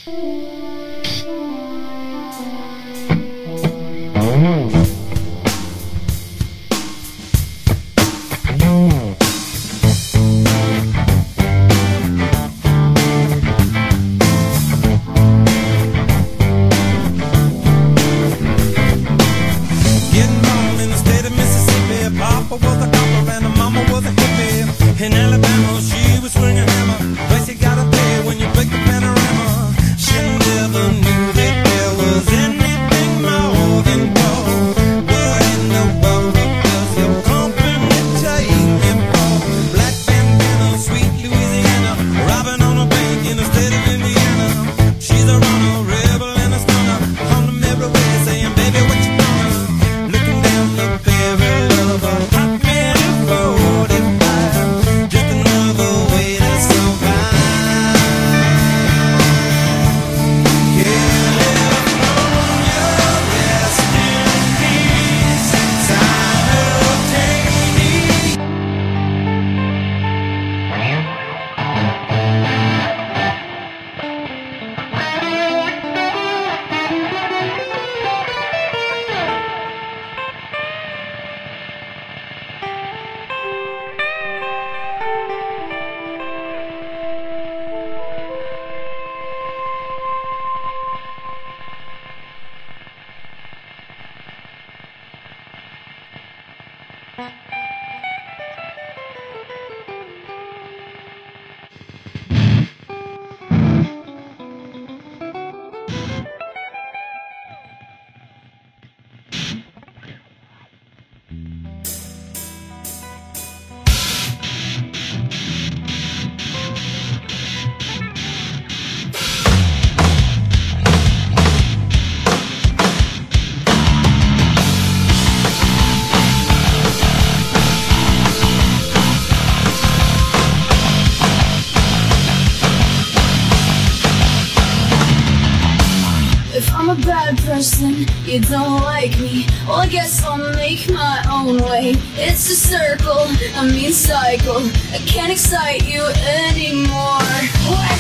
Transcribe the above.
Papa was a copper and her mama was a hippie. In Alabama, she was swinging a hammer. Price you gotta pay when you break the panorama. She never knew that there was anything more than gold. What in the world does your company take me for? Black bandana, sweet Louisiana, robbing on a bank in the state of Indiana. She's a runner, rebel and a stunner, on them everywhere saying, baby, what you gonna? Looking down the barrel of a hot man in 45, just another way to survive. Yeah, California, rest in peace, simultaneous. If I'm a bad person, you don't like me, well I guess I'll make my own way. It's a circle, I mean cycle, I can't excite you anymore.